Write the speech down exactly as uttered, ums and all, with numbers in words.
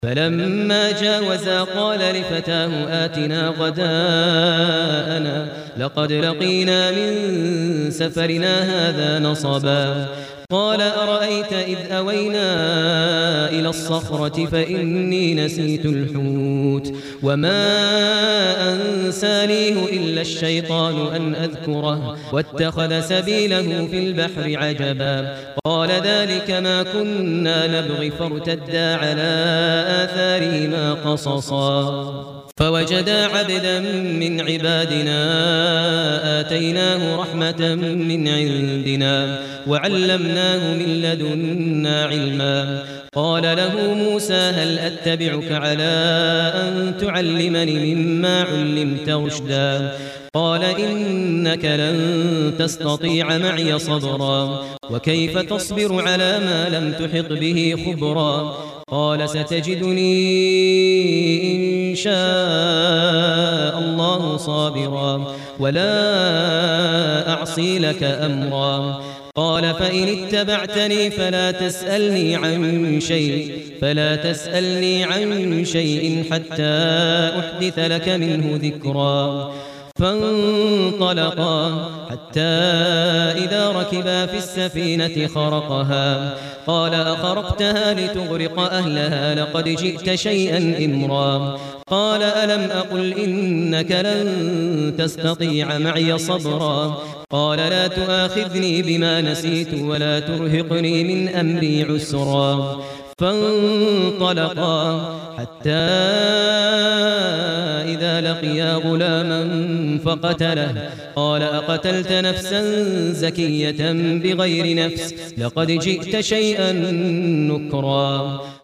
فلما جاوزا قال لفتاه آتنا غداءنا لقد لقينا من سفرنا هذا نصبا قال أرأيت إذ أوينا إلى الصخرة فإني نسيت الحوت وما أنسانيه إلا الشيطان أن أذكره واتخذ سبيله في البحر عجبا قال ذلك ما كنا نبغي فارتدا على آثارهما قصصا فوجدا عبدا من عبادنا آتيناه رحمة من عندنا وعلمناه من لدنا علما قال له موسى هل أتبعك على أن تعلمني مما علمت رشدا قال إنك لن تستطيع معي صبرا وكيف تصبر على ما لم تحط به خبرا قال ستجدني إن شاء الله صابرا ولا أعصي لك أمرا قال فإن اتبعتني فلا تسألني عن شيء فلا تسألني عن شيء حتى أحدث لك منه ذكرا فانطلقا حتى إذا ركبا في السفينة خرقها قال أخرقتها لتغرق أهلها لقد جئت شيئا إمرا قال ألم أقل إنك لن تستطيع معي صبرا قال لا تؤاخذني بما نسيت ولا ترهقني من أمري عسرا فانطلقا حتى إذا لقيا غلاما فقتله قال أقتلت نفسا زكية بغير نفس لقد جئت شيئا نكرا